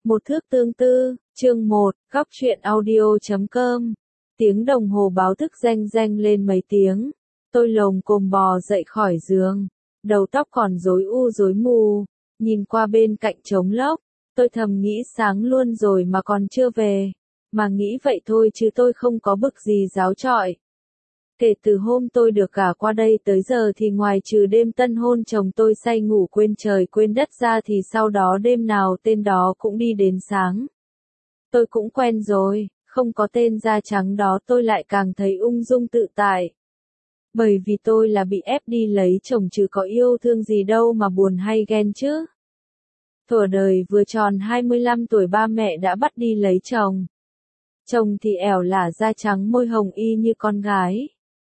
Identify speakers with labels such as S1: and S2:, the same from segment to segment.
S1: Một thước tương tư, chương 1, góc truyện audio.com. Tiếng đồng hồ báo thức reng reng lên mấy tiếng. Tôi lồm cồm bò dậy khỏi giường. Đầu tóc còn rối u rối mù. Nhìn qua bên cạnh trống lốc. Tôi thầm nghĩ sáng luôn rồi mà còn chưa về. Mà nghĩ vậy thôi chứ tôi không có bực gì giáo trọi. Kể từ hôm tôi được gả qua đây tới giờ thì ngoài trừ đêm tân hôn chồng tôi say ngủ quên trời quên đất ra thì sau đó đêm nào tên đó cũng đi đến sáng. Tôi cũng quen rồi, không có tên da trắng đó tôi lại càng thấy ung dung tự tại. Bởi vì tôi là bị ép đi lấy chồng chứ có yêu thương gì đâu mà buồn hay ghen chứ. Thuở đời vừa tròn 25 tuổi ba mẹ đã bắt đi lấy chồng. Chồng thì ẻo lả da trắng môi hồng y như con gái.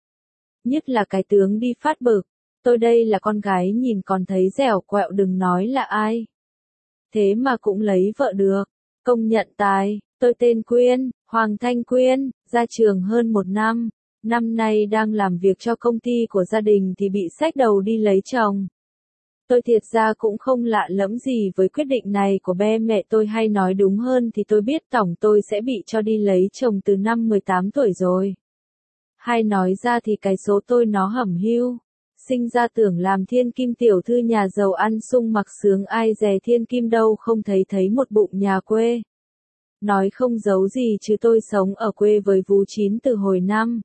S1: Nhất là cái tướng đi phát bực, tôi đây là con gái nhìn còn thấy dẻo quẹo đừng nói là ai. Thế mà cũng lấy vợ được, công nhận tài, tôi tên Quyên, Hoàng Thanh Quyên, ra trường hơn 1 năm, năm nay đang làm việc cho công ty của gia đình thì bị xách đầu đi lấy chồng. Tôi thiệt ra cũng không lạ lẫm gì với quyết định này của ba mẹ tôi, hay nói đúng hơn thì tôi biết tổng tôi sẽ bị cho đi lấy chồng từ năm 18 tuổi rồi. Hay nói ra thì cái số tôi nó hẩm hiu. Sinh ra tưởng làm thiên kim tiểu thư nhà giàu ăn sung mặc sướng, ai dè thiên kim đâu không thấy một bụng nhà quê. Nói không giấu gì chứ tôi sống ở quê với vú chín từ hồi năm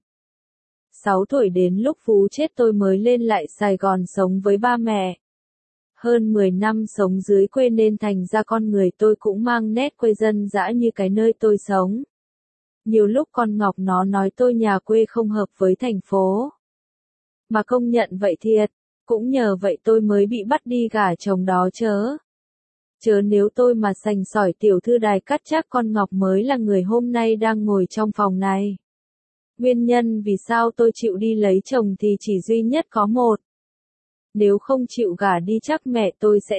S1: 6 tuổi đến lúc vú chết tôi mới lên lại Sài Gòn sống với ba mẹ. Hơn 10 năm sống dưới quê nên thành ra con người tôi cũng mang nét quê dân dã như cái nơi tôi sống. Nhiều lúc con Ngọc nó nói tôi nhà quê không hợp với thành phố. Mà công nhận vậy thiệt, cũng nhờ vậy tôi mới bị bắt đi gả chồng đó chớ nếu tôi mà sành sỏi tiểu thư đài cắt chắc con Ngọc mới là người hôm nay đang ngồi trong phòng này. Nguyên nhân vì sao tôi chịu đi lấy chồng thì chỉ duy nhất có một. Nếu không chịu gả đi chắc mẹ tôi sẽ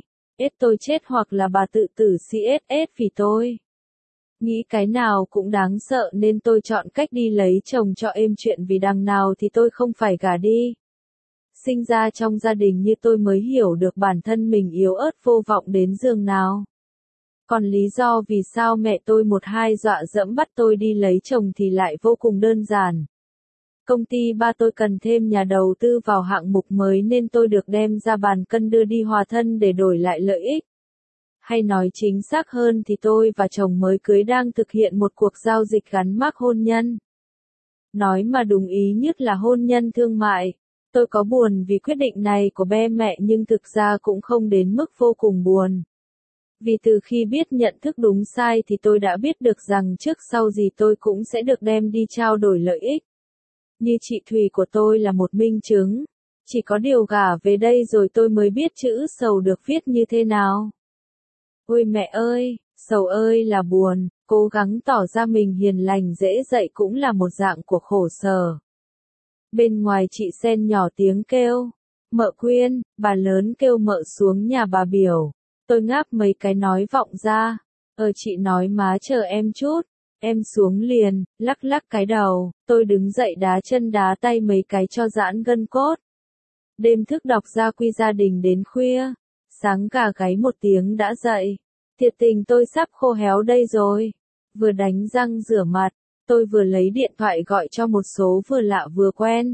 S1: tôi chết hoặc là bà tự tử CSS vì tôi. Nghĩ cái nào cũng đáng sợ nên tôi chọn cách đi lấy chồng cho êm chuyện, vì đằng nào thì tôi không phải gả đi. Sinh ra trong gia đình như tôi mới hiểu được bản thân mình yếu ớt vô vọng đến giường nào. Còn lý do vì sao mẹ tôi một hai dọa dẫm bắt tôi đi lấy chồng thì lại vô cùng đơn giản. Công ty ba tôi cần thêm nhà đầu tư vào hạng mục mới nên tôi được đem ra bàn cân đưa đi hòa thân để đổi lại lợi ích. Hay nói chính xác hơn thì tôi và chồng mới cưới đang thực hiện một cuộc giao dịch gắn mác hôn nhân. Nói mà đúng ý nhất là hôn nhân thương mại. Tôi có buồn vì quyết định này của ba mẹ nhưng thực ra cũng không đến mức vô cùng buồn. Vì từ khi biết nhận thức đúng sai thì tôi đã biết được rằng trước sau gì tôi cũng sẽ được đem đi trao đổi lợi ích. Như chị Thùy của tôi là một minh chứng. Chỉ có điều gả về đây rồi tôi mới biết chữ sầu được viết như thế nào. Ôi mẹ ơi, sầu ơi là buồn, cố gắng tỏ ra mình hiền lành dễ dạy cũng là một dạng của khổ sở. Bên ngoài chị Sen nhỏ tiếng kêu, mợ Quyên, bà lớn kêu mợ xuống nhà bà biểu. Tôi ngáp mấy cái nói vọng ra, chị nói má chờ em chút, em xuống liền, lắc lắc cái đầu, tôi đứng dậy đá chân đá tay mấy cái cho giãn gân cốt. Đêm thức đọc gia quy gia đình đến khuya, sáng gà gáy một tiếng đã dậy, thiệt tình tôi sắp khô héo đây rồi. Vừa đánh răng rửa mặt, tôi vừa lấy điện thoại gọi cho một số vừa lạ vừa quen.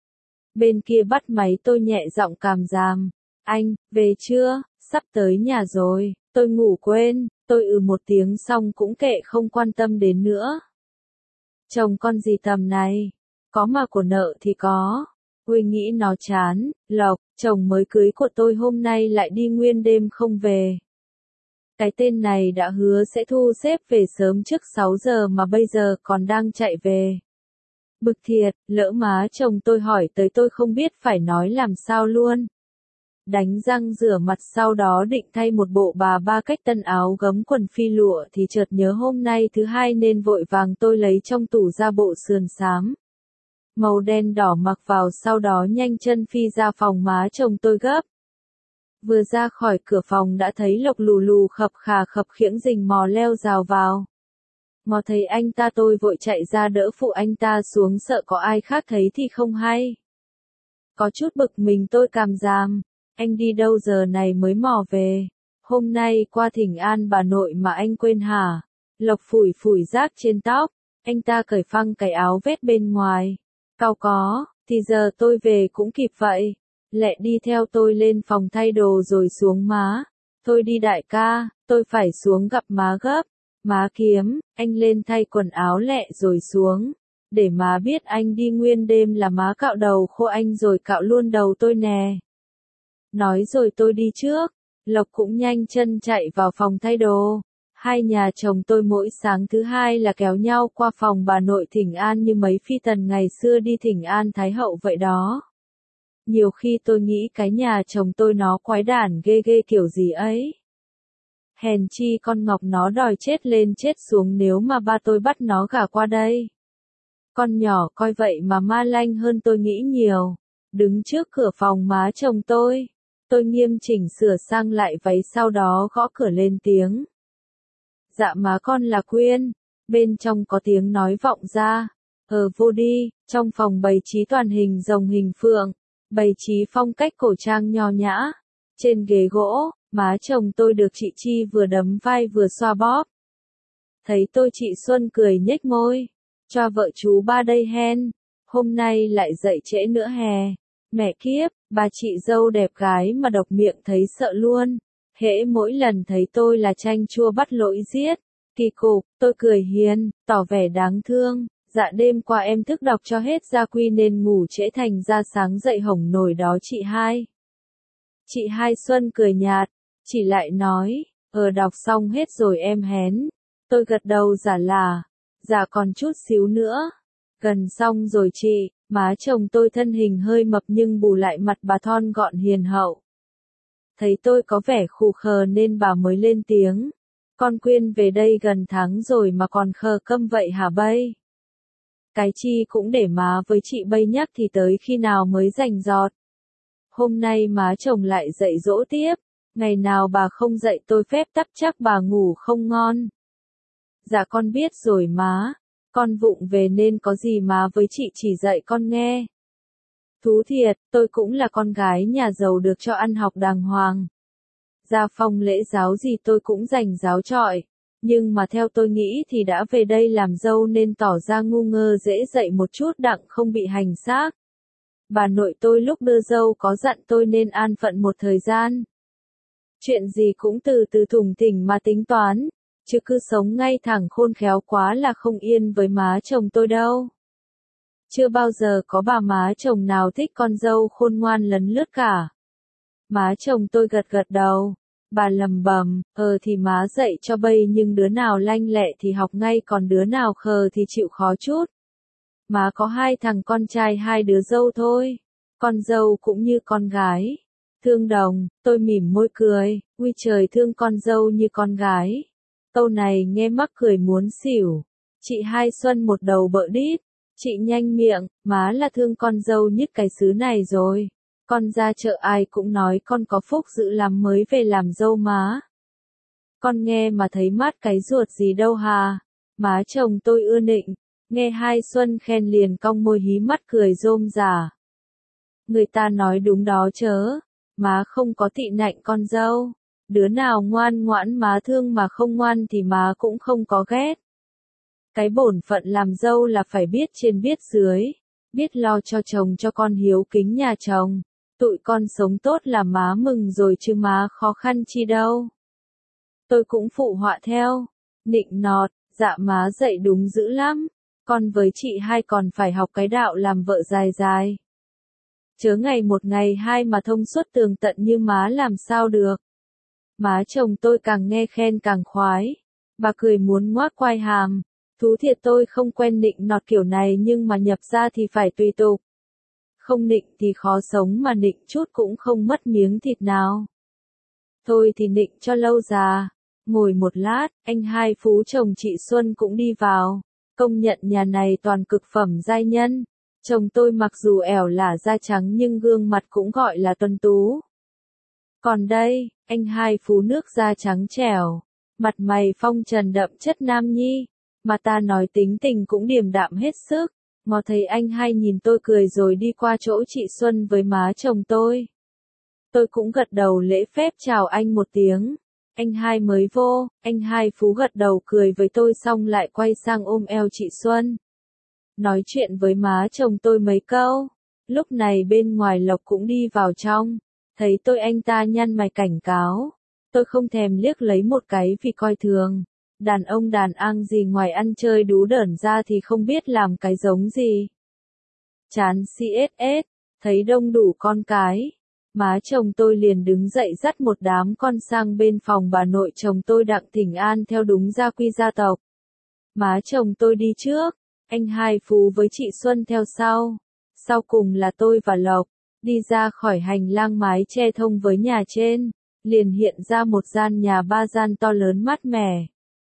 S1: Bên kia bắt máy tôi nhẹ giọng càm ràm, anh, về chưa, sắp tới nhà rồi, tôi ngủ quên, tôi một tiếng xong cũng kệ không quan tâm đến nữa. Chồng con gì tầm này, có mà của nợ thì có. Ui nghĩ nó chán, Lộc, chồng mới cưới của tôi hôm nay lại đi nguyên đêm không về. Cái tên này đã hứa sẽ thu xếp về sớm trước 6 giờ mà bây giờ còn đang chạy về. Bực thiệt, lỡ má chồng tôi hỏi tới tôi không biết phải nói làm sao luôn. Đánh răng rửa mặt sau đó định thay một bộ bà ba cách tân áo gấm quần phi lụa thì chợt nhớ hôm nay thứ hai nên vội vàng tôi lấy trong tủ ra bộ sườn xám màu đen đỏ mặc vào, sau đó nhanh chân phi ra phòng má chồng tôi gấp. Vừa ra khỏi cửa phòng đã thấy Lộc lù lù khập khà khập khiễng rình mò leo rào vào. Ngó thấy anh ta tôi vội chạy ra đỡ phụ anh ta xuống sợ có ai khác thấy thì không hay. Có chút bực mình tôi càm ràm, anh đi đâu giờ này mới mò về. Hôm nay qua thỉnh an bà nội mà anh quên hả? Lộc phủi phủi rác trên tóc, anh ta cởi phăng cái áo vét bên ngoài. Cao có, thì giờ tôi về cũng kịp vậy. Lẹ đi theo tôi lên phòng thay đồ rồi xuống má. Thôi đi đại ca, tôi phải xuống gặp má gấp. Má kiếm, anh lên thay quần áo lẹ rồi xuống. Để má biết anh đi nguyên đêm là má cạo đầu khô anh rồi cạo luôn đầu tôi nè. Nói rồi tôi đi trước. Lộc cũng nhanh chân chạy vào phòng thay đồ. Hai nhà chồng tôi mỗi sáng thứ hai là kéo nhau qua phòng bà nội thỉnh an như mấy phi tần ngày xưa đi thỉnh an thái hậu vậy đó. Nhiều khi tôi nghĩ cái nhà chồng tôi nó quái đản ghê ghê kiểu gì ấy. Hèn chi con Ngọc nó đòi chết lên chết xuống nếu mà ba tôi bắt nó gả qua đây. Con nhỏ coi vậy mà ma lanh hơn tôi nghĩ nhiều. Đứng trước cửa phòng má chồng tôi nghiêm chỉnh sửa sang lại váy sau đó gõ cửa lên tiếng. Dạ má con là Quyên. Bên trong có tiếng nói vọng ra. Vô đi, trong phòng bày trí toàn hình rồng hình phượng. Bày trí phong cách cổ trang nho nhã. Trên ghế gỗ, má chồng tôi được chị Chi vừa đấm vai vừa xoa bóp. Thấy tôi chị Xuân cười nhếch môi. Cho vợ chú ba đây hen. Hôm nay lại dậy trễ nữa hè. Mẹ kiếp, bà chị dâu đẹp gái mà độc miệng thấy sợ luôn. Hễ mỗi lần thấy tôi là chanh chua bắt lỗi giết. Kỳ cục, tôi cười hiền, tỏ vẻ đáng thương. Dạ đêm qua em thức đọc cho hết gia quy nên ngủ trễ thành ra sáng dậy hổng nổi đó chị hai. Chị hai Xuân cười nhạt, chị lại nói, đọc xong hết rồi em hén. Tôi gật đầu giả là, dạ còn chút xíu nữa. Gần xong rồi chị, má chồng tôi thân hình hơi mập nhưng bù lại mặt bà thon gọn hiền hậu. Thấy tôi có vẻ khù khờ nên bà mới lên tiếng. Con Quyên về đây gần tháng rồi mà còn khờ câm vậy hả bây? Cái chi cũng để má với chị bây nhắc thì tới khi nào mới rành rọt. Hôm nay má chồng lại dạy dỗ tiếp. Ngày nào bà không dạy tôi phép tắc chắc bà ngủ không ngon. Dạ con biết rồi má. Con vụng về nên có gì má với chị chỉ dạy con nghe. Thú thiệt, tôi cũng là con gái nhà giàu được cho ăn học đàng hoàng. Gia phong lễ giáo gì tôi cũng rành ráo trọi. Nhưng mà theo tôi nghĩ thì đã về đây làm dâu nên tỏ ra ngu ngơ dễ dạy một chút đặng không bị hành xác. Bà nội tôi lúc đưa dâu có dặn tôi nên an phận một thời gian. Chuyện gì cũng từ từ thủng thỉnh mà tính toán. Chứ cứ sống ngay thẳng khôn khéo quá là không yên với má chồng tôi đâu. Chưa bao giờ có bà má chồng nào thích con dâu khôn ngoan lấn lướt cả. Má chồng tôi gật gật đầu. Bà lầm bầm, thì má dạy cho bây nhưng đứa nào lanh lẹ thì học ngay còn đứa nào khờ thì chịu khó chút. Má có 2 thằng con trai 2 đứa dâu thôi. Con dâu cũng như con gái. Thương đồng, tôi mỉm môi cười, ui trời thương con dâu như con gái. Câu này nghe mắc cười muốn xỉu. Chị hai Xuân một đầu bợ đít. Chị nhanh miệng, má là thương con dâu nhất cái xứ này rồi. Con ra chợ ai cũng nói con có phúc dữ lắm mới về làm dâu má. Con nghe mà thấy mát cái ruột gì đâu hà. Má chồng tôi ưa nịnh. Nghe hai Xuân khen liền cong môi hí mắt cười rôm rả. Người ta nói đúng đó chớ. Má không có tị nạnh con dâu. Đứa nào ngoan ngoãn má thương mà không ngoan thì má cũng không có ghét. Cái bổn phận làm dâu là phải biết trên biết dưới. Biết lo cho chồng cho con hiếu kính nhà chồng. Tụi con sống tốt là má mừng rồi chứ má khó khăn chi đâu. Tôi cũng phụ họa theo. Nịnh nọt, dạ má dạy đúng dữ lắm. Con với chị hai còn phải học cái đạo làm vợ dài dài. Chớ ngày một ngày hai mà thông suốt tường tận như má làm sao được. Má chồng tôi càng nghe khen càng khoái. Bà cười muốn ngoác quai hàm. Thú thiệt tôi không quen nịnh nọt kiểu này nhưng mà nhập ra thì phải tùy tục. Không nịnh thì khó sống mà nịnh chút cũng không mất miếng thịt nào. Thôi thì nịnh cho lâu già. Ngồi một lát, anh hai phú chồng chị Xuân cũng đi vào. Công nhận nhà này toàn cực phẩm giai nhân. Chồng tôi mặc dù ẻo lả da trắng nhưng gương mặt cũng gọi là tuấn tú. Còn đây, anh hai phú nước da trắng trẻo. Mặt mày phong trần đậm chất nam nhi. Mà ta nói tính tình cũng điềm đạm hết sức. Ngó thấy anh hai nhìn tôi cười rồi đi qua chỗ chị Xuân với má chồng tôi. Tôi cũng gật đầu lễ phép chào anh một tiếng. Anh hai mới vô, anh hai Phú gật đầu cười với tôi xong lại quay sang ôm eo chị Xuân. Nói chuyện với má chồng tôi mấy câu. Lúc này bên ngoài Lộc cũng đi vào trong. Thấy tôi anh ta nhăn mày cảnh cáo. Tôi không thèm liếc lấy một cái vì coi thường. Đàn ông đàn ang gì ngoài ăn chơi đú đởn ra thì không biết làm cái giống gì. Chán CSS, thấy đông đủ con cái. Má chồng tôi liền đứng dậy dắt một đám con sang bên phòng bà nội chồng tôi Đặng thỉnh an theo đúng gia quy gia tộc. Má chồng tôi đi trước, anh hai Phú với chị Xuân theo sau. Sau cùng là tôi và Lộc, đi ra khỏi hành lang mái che thông với nhà trên, liền hiện ra một gian nhà ba gian to lớn mát mẻ.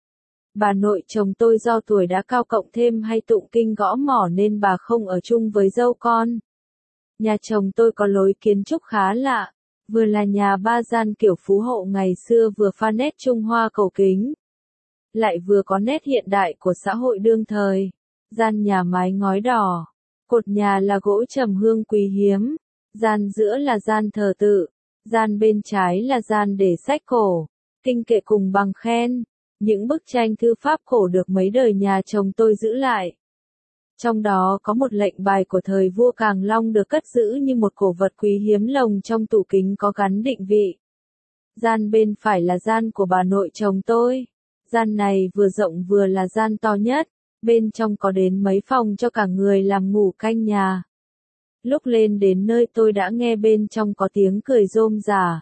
S1: Bà nội chồng tôi do tuổi đã cao cộng thêm hay tụng kinh gõ mỏ nên bà không ở chung với dâu con. Nhà chồng tôi có lối kiến trúc khá lạ, vừa là nhà ba gian kiểu phú hộ ngày xưa vừa pha nét Trung Hoa cổ kính, lại vừa có nét hiện đại của xã hội đương thời. Gian nhà mái ngói đỏ, cột nhà là gỗ trầm hương quý hiếm, gian giữa là gian thờ tự, gian bên trái là gian để sách cổ, kinh kệ cùng bằng khen, những bức tranh thư pháp cổ được mấy đời nhà chồng tôi giữ lại. Trong đó có một lệnh bài của thời vua Càng Long được cất giữ như một cổ vật quý hiếm lồng trong tủ kính có gắn định vị. Gian bên phải là gian của bà nội chồng tôi. Gian này vừa rộng vừa là gian to nhất, bên trong có đến mấy phòng cho cả người làm ngủ canh nhà. Lúc lên đến nơi tôi đã nghe bên trong có tiếng cười rôm rả.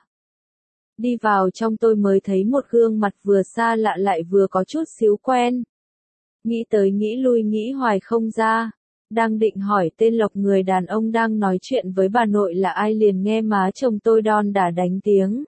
S1: Đi vào trong tôi mới thấy một gương mặt vừa xa lạ lại vừa có chút xíu quen. Nghĩ tới nghĩ lui nghĩ hoài không ra. Đang định hỏi tên Lộc người đàn ông đang nói chuyện với bà nội là ai liền nghe má chồng tôi đon đả đánh tiếng.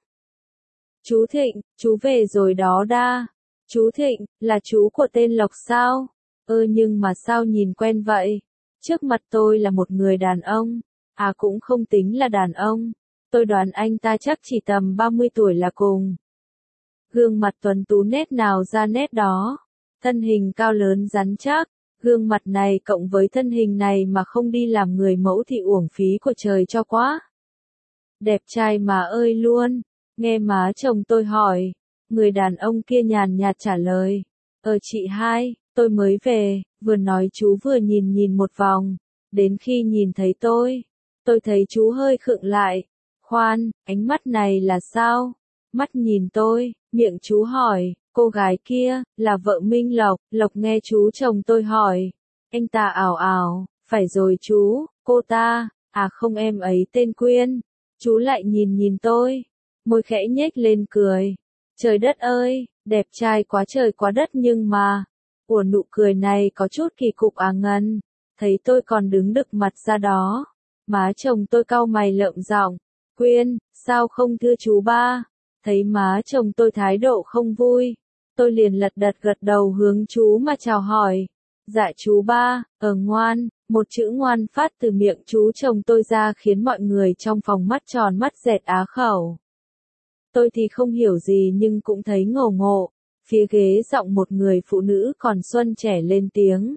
S1: Chú Thịnh, chú về rồi đó đa. Chú Thịnh, là chú của tên Lộc sao? Nhưng mà sao nhìn quen vậy? Trước mặt tôi là một người đàn ông. À cũng không tính là đàn ông. Tôi đoán anh ta chắc chỉ tầm 30 tuổi là cùng. Gương mặt tuấn tú nét nào ra nét đó. Thân hình cao lớn rắn chắc. Gương mặt này cộng với thân hình này mà không đi làm người mẫu thì uổng phí của trời cho quá. Đẹp trai mà ơi luôn. Nghe má chồng tôi hỏi. Người đàn ông kia nhàn nhạt trả lời. Chị hai, tôi mới về, vừa nói chú vừa nhìn một vòng. Đến khi nhìn thấy tôi thấy chú hơi khựng lại. Khoan, ánh mắt này là sao? Mắt nhìn tôi, miệng chú hỏi, cô gái kia, là vợ Minh Lộc. Lộc nghe chú chồng tôi hỏi. Anh ta ảo ảo, phải rồi chú, cô ta, à không em ấy tên Quyên. Chú lại nhìn tôi, môi khẽ nhếch lên cười. Trời đất ơi, đẹp trai quá trời quá đất nhưng mà, nụ cười này có chút kỳ cục à Ngân. Thấy tôi còn đứng đực mặt ra đó, má chồng tôi cau mày lợm giọng. Quyên, sao không thưa chú ba? Thấy má chồng tôi thái độ không vui, tôi liền lật đật gật đầu hướng chú mà chào hỏi. Dạ chú ba, ngoan, một chữ ngoan phát từ miệng chú chồng tôi ra khiến mọi người trong phòng mắt tròn mắt dẹt á khẩu. Tôi thì không hiểu gì nhưng cũng thấy ngầu ngộ. Phía ghế giọng một người phụ nữ còn xuân trẻ lên tiếng.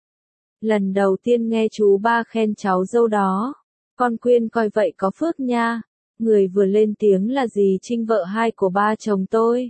S1: Lần đầu tiên nghe chú ba khen cháu dâu đó. Con Quyên coi vậy có phước nha. Người vừa lên tiếng là dì Trinh vợ hai của ba chồng tôi.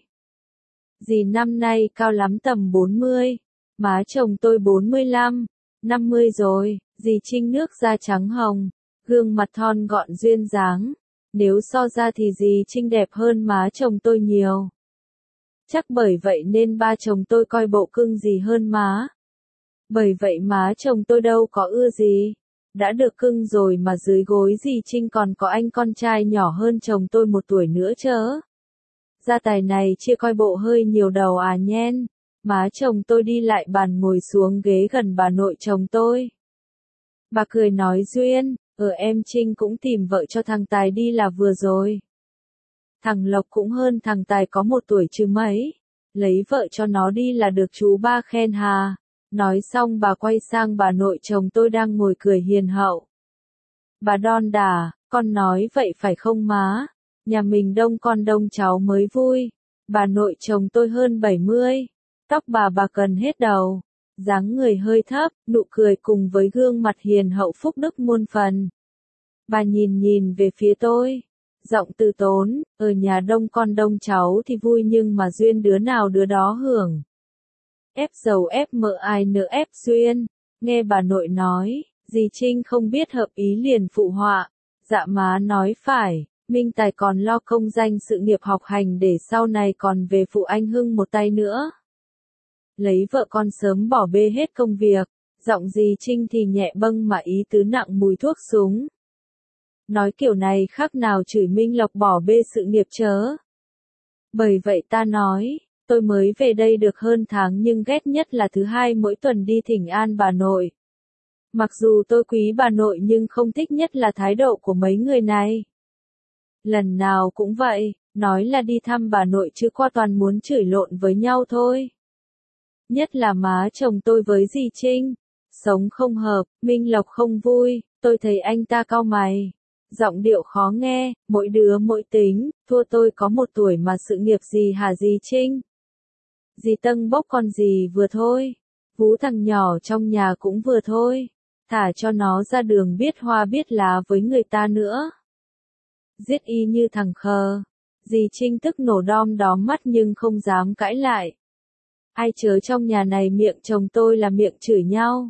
S1: Dì năm nay cao lắm tầm 40. Má chồng tôi 45, 50 rồi. Dì Trinh nước da trắng hồng. Gương mặt thon gọn duyên dáng. Nếu so ra thì dì Trinh đẹp hơn má chồng tôi nhiều. Chắc bởi vậy nên ba chồng tôi coi bộ cưng dì hơn má. Bởi vậy má chồng tôi đâu có ưa gì. Đã được cưng rồi mà dưới gối dì Trinh còn có anh con trai nhỏ hơn chồng tôi 1 tuổi nữa chớ. Gia tài này chia coi bộ hơi nhiều đầu à nhen. Má chồng tôi đi lại bàn ngồi xuống ghế gần bà nội chồng tôi. Bà cười nói duyên, em Trinh cũng tìm vợ cho thằng Tài đi là vừa rồi. Thằng Lộc cũng hơn thằng Tài có 1 tuổi chứ mấy. Lấy vợ cho nó đi là được chú ba khen hà. Nói xong bà quay sang bà nội chồng tôi đang ngồi cười hiền hậu. Bà đon đả, con nói vậy phải không má? Nhà mình đông con đông cháu mới vui. Bà nội chồng tôi hơn 70. Tóc bà cần hết đầu. Dáng người hơi thấp, nụ cười cùng với gương mặt hiền hậu phúc đức muôn phần. Bà nhìn về phía tôi. Giọng từ tốn, ở nhà đông con đông cháu thì vui nhưng mà duyên đứa nào đứa đó hưởng. Ép dầu ép mỡ ai nỡ ép duyên. Nghe bà nội nói, dì Trinh không biết hợp ý liền phụ họa. Dạ má nói phải, Minh Tài còn lo công danh sự nghiệp học hành để sau này còn về phụ anh Hưng một tay nữa. Lấy vợ con sớm bỏ bê hết công việc, giọng dì Trinh thì nhẹ bâng mà ý tứ nặng mùi thuốc súng. Nói kiểu này khác nào chửi Minh Lộc bỏ bê sự nghiệp chớ. Bởi vậy ta nói, tôi mới về đây được hơn tháng nhưng ghét nhất là thứ hai mỗi tuần đi thỉnh an bà nội. Mặc dù tôi quý bà nội nhưng không thích nhất là thái độ của mấy người này. Lần nào cũng vậy, nói là đi thăm bà nội chứ qua toàn muốn chửi lộn với nhau thôi. Nhất là má chồng tôi với dì Trinh. Sống không hợp, Minh Lộc không vui, tôi thấy anh ta cau mày. Giọng điệu khó nghe, mỗi đứa mỗi tính, thua tôi có 1 tuổi mà sự nghiệp gì hả dì Trinh? Dì Tân bốc con dì vừa thôi. Vú thằng nhỏ trong nhà cũng vừa thôi. Thả cho nó ra đường biết hoa biết lá với người ta nữa. Giết y như thằng khờ. Dì Trinh tức nổ đom đóm mắt nhưng không dám cãi lại. Ai chớ trong nhà này miệng chồng tôi là miệng chửi nhau.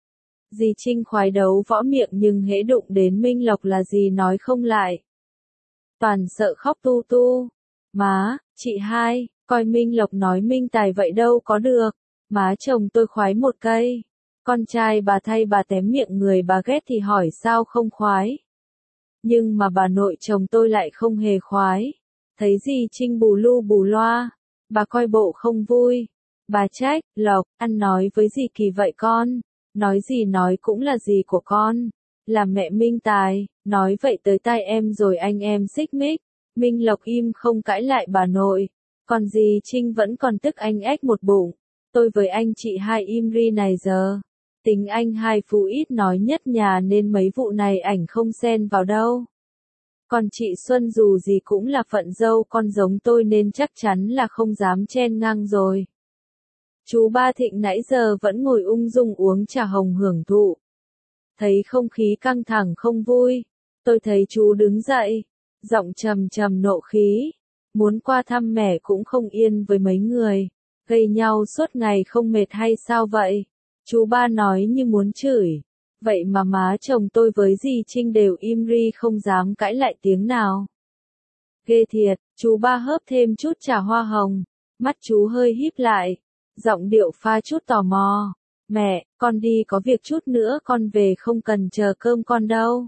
S1: Dì Trinh khoái đấu võ miệng nhưng hễ đụng đến Minh Lộc là dì nói không lại. Toàn sợ khóc tu tu. Má, chị hai, coi Minh Lộc nói Minh Tài vậy đâu có được. Má chồng tôi khoái một cây. Con trai bà thay bà tém miệng người bà ghét thì hỏi sao không khoái. Nhưng mà bà nội chồng tôi lại không hề khoái. Thấy dì Trinh bù lu bù loa. Bà coi bộ không vui. Bà trách, Lộc, ăn nói với dì kỳ vậy con. Nói gì nói cũng là dì của con. Là mẹ Minh Tài, nói vậy tới tai em rồi anh em xích mích. Minh Lộc im không cãi lại bà nội. Còn dì Trinh vẫn còn tức anh ếch một bụng. Tôi với anh chị hai im ri này giờ. Tính anh hai phú ít nói nhất nhà nên mấy vụ này ảnh không xen vào đâu. Còn chị Xuân dù gì cũng là phận dâu con giống tôi nên chắc chắn là không dám chen ngang rồi. Chú Ba Thịnh nãy giờ vẫn ngồi ung dung uống trà hồng hưởng thụ. Thấy không khí căng thẳng không vui, tôi thấy chú đứng dậy, giọng trầm trầm nộ khí, muốn qua thăm mẹ cũng không yên với mấy người, gây nhau suốt ngày không mệt hay sao vậy? Chú Ba nói như muốn chửi, vậy mà má chồng tôi với dì Trinh đều im ri không dám cãi lại tiếng nào. Ghê thiệt, chú Ba hớp thêm chút trà hoa hồng, mắt chú hơi híp lại. Giọng điệu pha chút tò mò. Mẹ, con đi có việc chút nữa con về không cần chờ cơm con đâu.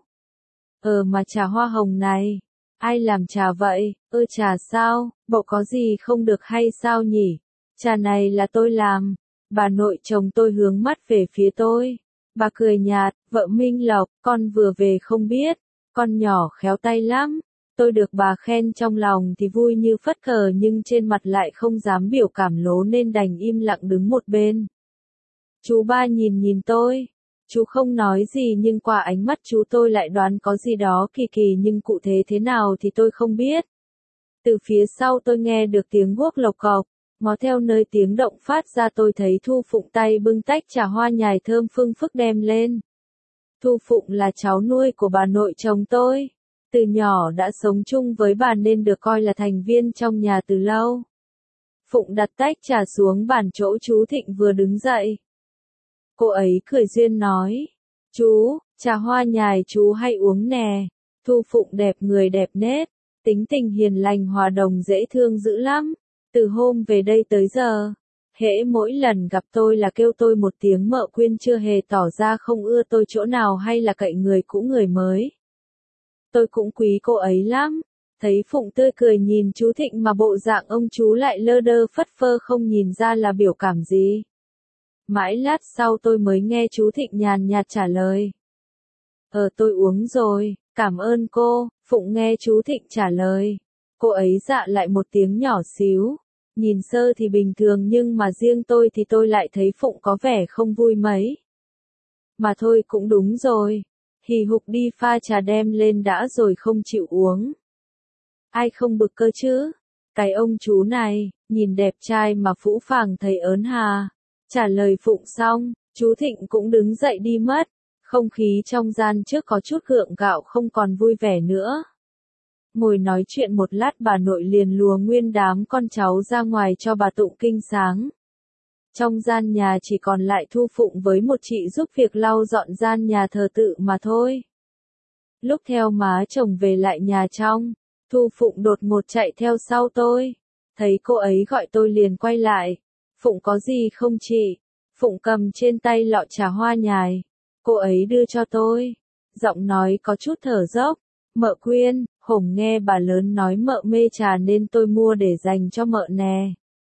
S1: Mà trà hoa hồng này. Ai làm trà vậy? Trà sao? Bộ có gì không được hay sao nhỉ? Trà này là tôi làm. Bà nội chồng tôi hướng mắt về phía tôi. Bà cười nhạt, vợ Minh Lộc, con vừa về không biết. Con nhỏ khéo tay lắm. Tôi được bà khen trong lòng thì vui như phất cờ nhưng trên mặt lại không dám biểu cảm lố nên đành im lặng đứng một bên. Chú Ba nhìn tôi. Chú không nói gì nhưng qua ánh mắt chú tôi lại đoán có gì đó kỳ kỳ nhưng cụ thể thế nào thì tôi không biết. Từ phía sau tôi nghe được tiếng guốc lộc cộc, ngó theo nơi tiếng động phát ra tôi thấy Thu Phụng tay bưng tách trà hoa nhài thơm phưng phức đem lên. Thu Phụng là cháu nuôi của bà nội chồng tôi. Từ nhỏ đã sống chung với bà nên được coi là thành viên trong nhà từ lâu. Phụng đặt tách trà xuống bàn chỗ chú Thịnh vừa đứng dậy. Cô ấy cười duyên nói. Chú, trà hoa nhài chú hay uống nè. Thu Phụng đẹp người đẹp nết. Tính tình hiền lành hòa đồng dễ thương dữ lắm. Từ hôm về đây tới giờ. Hễ mỗi lần gặp tôi là kêu tôi một tiếng mợ quyên chưa hề tỏ ra không ưa tôi chỗ nào hay là cậy người cũ người mới. Tôi cũng quý cô ấy lắm. Thấy Phụng tươi cười nhìn chú Thịnh mà bộ dạng ông chú lại lơ đơ phất phơ không nhìn ra là biểu cảm gì. Mãi lát sau tôi mới nghe chú Thịnh nhàn nhạt trả lời. Tôi uống rồi, cảm ơn cô. Phụng nghe chú Thịnh trả lời. Cô ấy dạ lại một tiếng nhỏ xíu. Nhìn sơ thì bình thường nhưng mà riêng tôi thì tôi lại thấy Phụng có vẻ không vui mấy. Mà thôi cũng đúng rồi. Hì hục đi pha trà đem lên đã rồi không chịu uống. Ai không bực cơ chứ? Cái ông chú này, nhìn đẹp trai mà phũ phàng thấy ớn hà. Trả lời Phụng xong, chú Thịnh cũng đứng dậy đi mất. Không khí trong gian trước có chút gượng gạo không còn vui vẻ nữa. Ngồi nói chuyện một lát bà nội liền lùa nguyên đám con cháu ra ngoài cho bà tụng kinh sáng. Trong gian nhà chỉ còn lại Thu Phụng với một chị giúp việc lau dọn gian nhà thờ tự mà thôi. Lúc theo má chồng về lại nhà trong, Thu Phụng đột ngột chạy theo sau tôi. Thấy cô ấy gọi tôi liền quay lại. Phụng có gì không chị? Phụng cầm trên tay lọ trà hoa nhài. Cô ấy đưa cho tôi. Giọng nói có chút thở dốc. Mợ Quyên, hổng nghe bà lớn nói mợ mê trà nên tôi mua để dành cho mợ nè.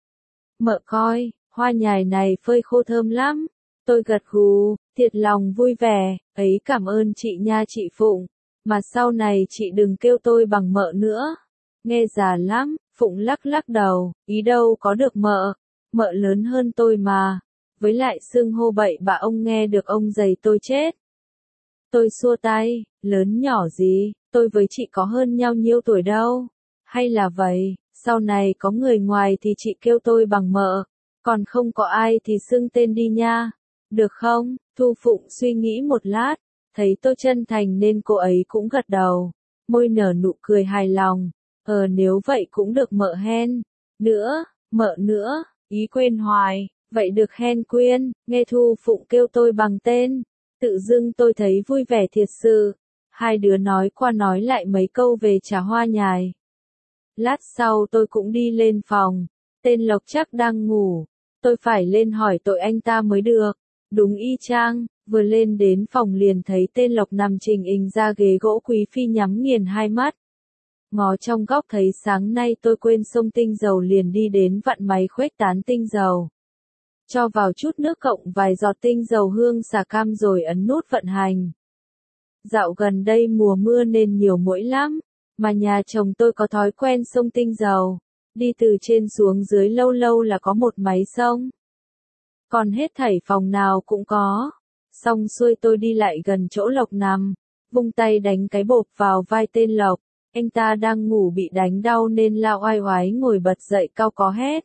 S1: Mợ coi, hoa nhài này phơi khô thơm lắm. Tôi gật gù, thiệt lòng vui vẻ, ấy cảm ơn chị nha chị Phụng. Mà sau này chị đừng kêu tôi bằng mợ nữa. Nghe già lắm, Phụng lắc lắc đầu, ý đâu có được mợ. Mợ lớn hơn tôi mà. Với lại xưng hô bậy bạ ông nghe được ông giày tôi chết. Tôi xua tay, lớn nhỏ gì, tôi với chị có hơn nhau nhiêu tuổi đâu. Hay là vậy, sau này có người ngoài thì chị kêu tôi bằng mợ, còn không có ai thì xưng tên đi nha. Được không? Thu Phụng suy nghĩ một lát, thấy tôi chân thành nên cô ấy cũng gật đầu, môi nở nụ cười hài lòng. Nếu vậy cũng được mợ hen. Nữa, mợ nữa, ý quên hoài, vậy được hen Quyên, nghe Thu Phụng kêu tôi bằng tên. Tự dưng tôi thấy vui vẻ thiệt sự. Hai đứa nói qua nói lại mấy câu về trà hoa nhài. Lát sau tôi cũng đi lên phòng. Tên Lộc chắc đang ngủ. Tôi phải lên hỏi tội anh ta mới được. Đúng y chang, vừa lên đến phòng liền thấy tên Lộc nằm trình hình ra ghế gỗ quý phi nhắm nghiền hai mắt. Ngó trong góc thấy sáng nay tôi quên xông tinh dầu liền đi đến vặn máy khuếch tán tinh dầu. Cho vào chút nước cộng vài giọt tinh dầu hương xà cam rồi ấn nút vận hành. Dạo gần đây mùa mưa nên nhiều muỗi lắm, mà nhà chồng tôi có thói quen xông tinh dầu, đi từ trên xuống dưới lâu lâu là có một máy xông. Còn hết thảy phòng nào cũng có. Xong xuôi tôi đi lại gần chỗ Lộc nằm, vung tay đánh cái bộp vào vai tên Lộc, anh ta đang ngủ bị đánh đau nên lao oai oái ngồi bật dậy cau có hét.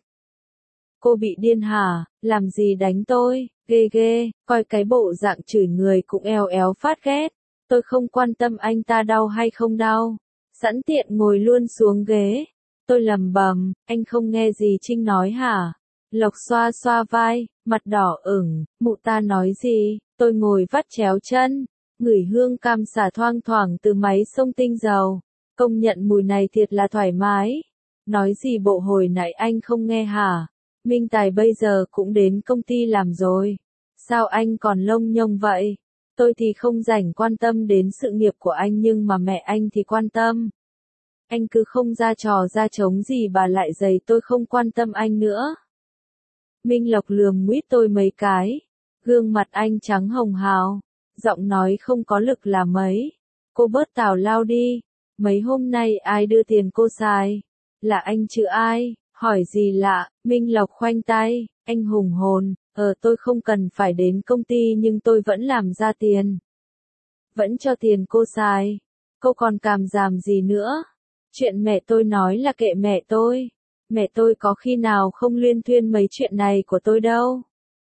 S1: Cô bị điên hả, làm gì đánh tôi, ghê ghê, coi cái bộ dạng chửi người cũng eo éo phát ghét. Tôi không quan tâm anh ta đau hay không đau, sẵn tiện ngồi luôn xuống ghế. Tôi lầm bầm, anh không nghe gì Trinh nói hả? Lộc xoa xoa vai, mặt đỏ ửng, mụ ta nói gì? Tôi ngồi vắt chéo chân, ngửi hương cam xả thoang thoảng từ máy xông tinh dầu. Công nhận mùi này thiệt là thoải mái. Nói gì bộ hồi nãy anh không nghe hả? Minh Tài bây giờ cũng đến công ty làm rồi. Sao anh còn lông nhông vậy? Tôi thì không rảnh quan tâm đến sự nghiệp của anh nhưng mà mẹ anh thì quan tâm. Anh cứ không ra trò ra trống gì bà lại giày tôi không quan tâm anh nữa. Minh Lộc lườm nguýt tôi mấy cái. Gương mặt anh trắng hồng hào. Giọng nói không có lực là mấy. Cô bớt tào lao đi. Mấy hôm nay ai đưa tiền cô xài? Là anh chứ ai? Hỏi gì lạ, Minh Lộc khoanh tay, anh hùng hồn, tôi không cần phải đến công ty nhưng tôi vẫn làm ra tiền. Vẫn cho tiền cô xài. Cô còn càm ràm gì nữa? Chuyện mẹ tôi nói là kệ mẹ tôi. Mẹ tôi có khi nào không luyên thuyên mấy chuyện này của tôi đâu.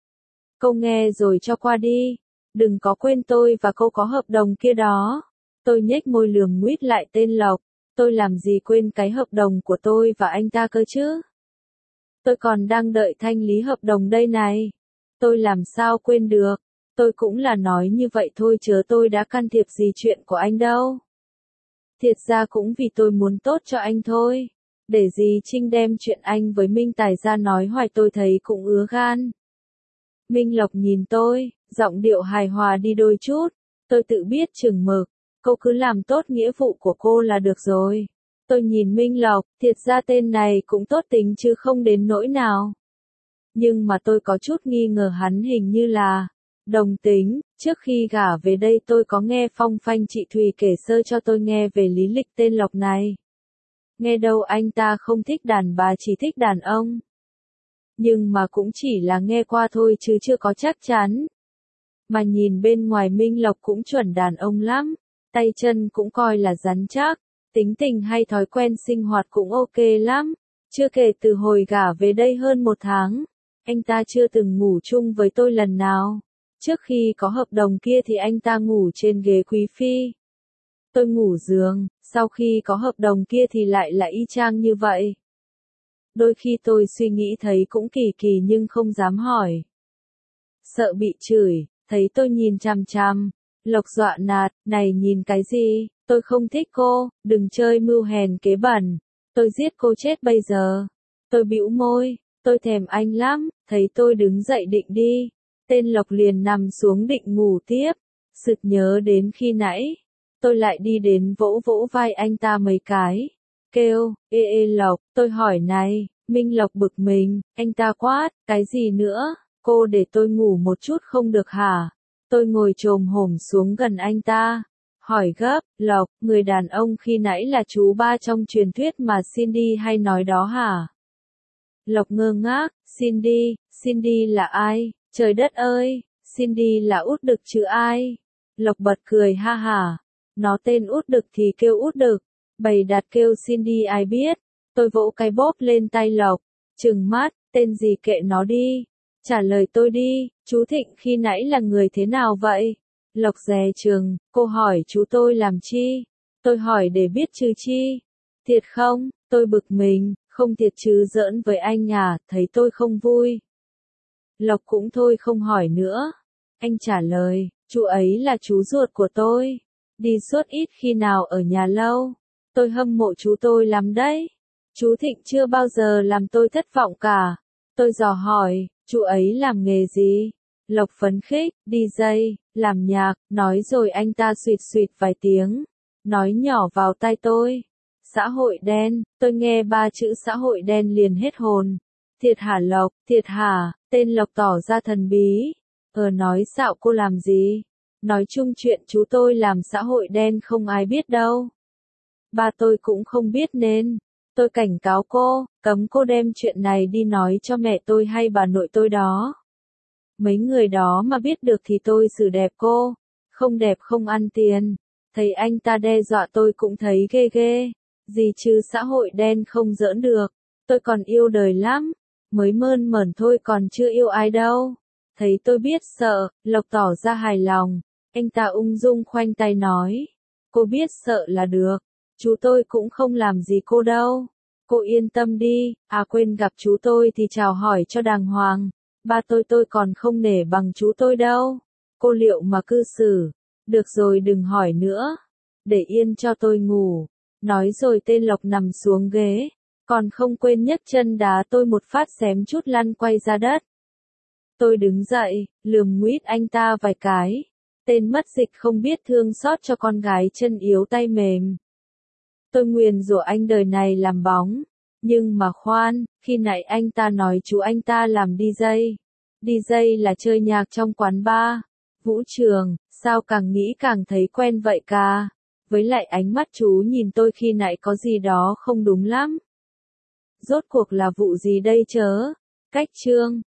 S1: Cô nghe rồi cho qua đi. Đừng có quên tôi và cô có hợp đồng kia đó. Tôi nhếch môi lườm nguýt lại tên Lộc. Tôi làm gì quên cái hợp đồng của tôi và anh ta cơ chứ? Tôi còn đang đợi thanh lý hợp đồng đây này. Tôi làm sao quên được? Tôi cũng là nói như vậy thôi chớ tôi đã can thiệp gì chuyện của anh đâu. Thiệt ra cũng vì tôi muốn tốt cho anh thôi. Để gì Trinh đem chuyện anh với Minh Tài ra nói hoài tôi thấy cũng ứa gan. Minh Lộc nhìn tôi, giọng điệu hài hòa đi đôi chút. Tôi tự biết chừng mực. Cô cứ làm tốt nghĩa vụ của cô là được rồi. Tôi nhìn Minh Lộc, thiệt ra tên này cũng tốt tính chứ không đến nỗi nào. Nhưng mà tôi có chút nghi ngờ hắn hình như là đồng tính. Trước khi gả về đây tôi có nghe phong phanh chị Thùy kể sơ cho tôi nghe về lý lịch tên Lộc này. Nghe đâu anh ta không thích đàn bà chỉ thích đàn ông. Nhưng mà cũng chỉ là nghe qua thôi chứ chưa có chắc chắn. Mà nhìn bên ngoài Minh Lộc cũng chuẩn đàn ông lắm. Tay chân cũng coi là rắn chắc, tính tình hay thói quen sinh hoạt cũng ok lắm. Chưa kể từ hồi gả về đây hơn 1 tháng, anh ta chưa từng ngủ chung với tôi lần nào. Trước khi có hợp đồng kia thì anh ta ngủ trên ghế quý phi. Tôi ngủ giường, Sau khi có hợp đồng kia thì lại là y chang như vậy. Đôi khi tôi suy nghĩ thấy cũng kỳ kỳ nhưng không dám hỏi. Sợ bị chửi, thấy tôi nhìn chằm chằm. Lộc dọa nạt, này nhìn cái gì, tôi không thích cô, đừng chơi mưu hèn kế bẩn. Tôi giết cô chết bây giờ. Tôi bĩu môi, tôi thèm anh lắm, thấy tôi đứng dậy định đi. Tên Lộc liền nằm xuống định ngủ tiếp. Sực nhớ đến khi nãy. Tôi lại đi đến vỗ vỗ vai anh ta mấy cái. Kêu, ê Lộc, tôi hỏi này, Minh Lộc bực mình, anh ta quát, cái gì nữa, cô để tôi ngủ một chút không được hả? Tôi ngồi chồm hổm xuống gần anh ta. Hỏi gấp, Lộc, người đàn ông khi nãy là chú ba trong truyền thuyết mà Cindy hay nói đó hả? Lộc ngơ ngác, Cindy là ai? Trời đất ơi, Cindy là út đực chứ ai? Lộc bật cười ha hả. Nó tên út đực thì kêu út đực. Bày đặt kêu Cindy ai biết. Tôi vỗ cái bóp lên tay Lộc. Trừng mắt, tên gì kệ nó đi. Trả lời tôi đi, chú Thịnh khi nãy là người thế nào vậy? Lộc dè chừng, cô hỏi chú tôi làm chi? Tôi hỏi để biết chứ chi? Thiệt không, tôi bực mình, không thiệt chứ giỡn với anh à, thấy tôi không vui. Lộc cũng thôi không hỏi nữa. Anh trả lời, chú ấy là chú ruột của tôi. Đi suốt ít khi nào ở nhà lâu. Tôi hâm mộ chú tôi lắm đấy. Chú Thịnh chưa bao giờ làm tôi thất vọng cả. Tôi dò hỏi, chú ấy làm nghề gì? Lộc phấn khích, DJ, làm nhạc, nói rồi anh ta suýt suýt vài tiếng. Nói nhỏ vào tai tôi. Xã hội đen, tôi nghe 3 chữ xã hội đen liền hết hồn. Thiệt hả Lộc, thiệt hả, tên Lộc tỏ ra thần bí. Nói xạo cô làm gì? Nói chung chuyện chú tôi làm xã hội đen không ai biết đâu. Ba tôi cũng không biết nên. Tôi cảnh cáo cô, cấm cô đem chuyện này đi nói cho mẹ tôi hay bà nội tôi đó. Mấy người đó mà biết được thì tôi xử đẹp cô. Không đẹp không ăn tiền. Thấy anh ta đe dọa tôi cũng thấy ghê ghê. Gì chứ xã hội đen không giỡn được. Tôi còn yêu đời lắm. Mới mơn mởn thôi còn chưa yêu ai đâu. Thấy tôi biết sợ, Lộc tỏ ra hài lòng. Anh ta ung dung khoanh tay nói. Cô biết sợ là được. Chú tôi cũng không làm gì cô đâu. Cô yên tâm đi, quên gặp chú tôi thì chào hỏi cho đàng hoàng. Ba tôi còn không nể bằng chú tôi đâu. Cô liệu mà cư xử. Được rồi đừng hỏi nữa. Để yên cho tôi ngủ. Nói rồi tên Lộc nằm xuống ghế. Còn không quên nhấc chân đá tôi một phát xém chút lăn quay ra đất. Tôi đứng dậy, lườm nguýt anh ta vài cái. Tên mất dịch không biết thương xót cho con gái chân yếu tay mềm. Tôi nguyền rủa anh đời này làm bóng. Nhưng mà khoan, khi nãy anh ta nói chú anh ta làm DJ. DJ là chơi nhạc trong quán bar. Vũ trường, sao càng nghĩ càng thấy quen vậy cả. Với lại ánh mắt chú nhìn tôi khi nãy có gì đó không đúng lắm. Rốt cuộc là vụ gì đây chớ? Cách chương